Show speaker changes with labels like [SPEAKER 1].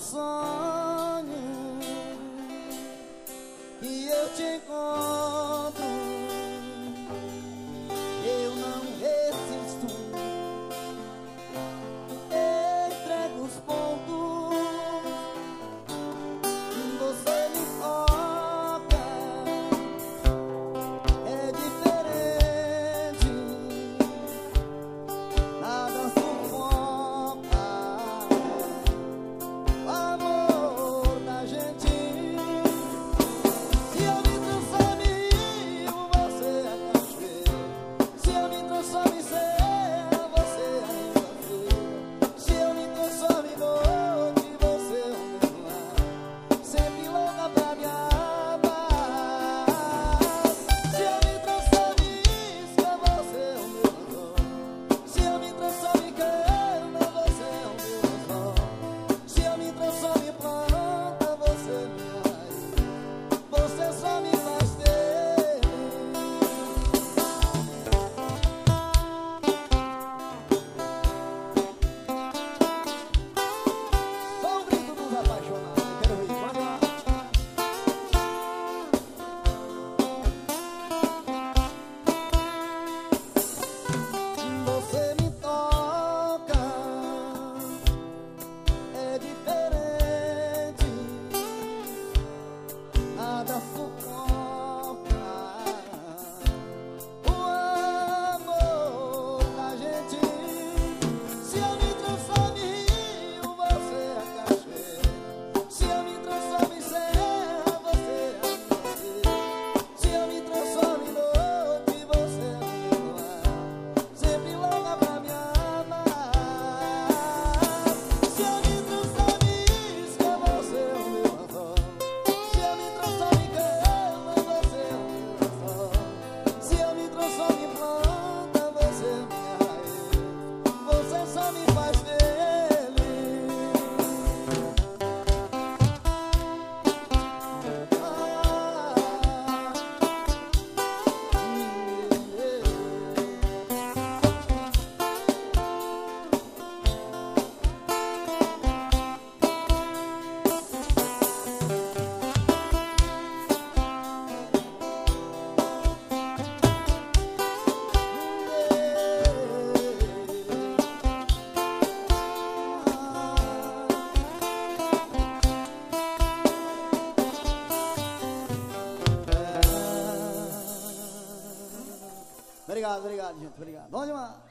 [SPEAKER 1] sonho que eu te encontro, eu não resisto, entrego os pontos, você me toca, é diferente, nada sufoca o amor da gente. Se eu me transformo em rio, você é cachoeira. Se eu me transformo em serra, você é ribanceira. Se eu me transformo em noite, você é o meu lar, sempre louca pra me amar. Se eu me transformo em isca, você é o meu anzol. Se eu me transformo em cana, você é o meu anzol. Se eu me transformo em planta, você é minha raiz. Você só me faz feliz. Só o grito dos apaixonados, eu quero ouvir, vamos lá. Você me toca, é diferente, nada sufoca o amor da gente. Se eu me transformo em rio, você é cachoeira. Se eu me transformo em serra, você é ribanceira. Se eu me transformo em noite, você é meu lar, sempre louca pra me amar. Se eu me transformo em isca, você é o meu anzol. Se eu me transformo em cana, você é o meu anzol. Se eu me transformo em planta, você é minha raiz. Você só me faz feliz. Obrigado, gente, obrigado. Bom demais.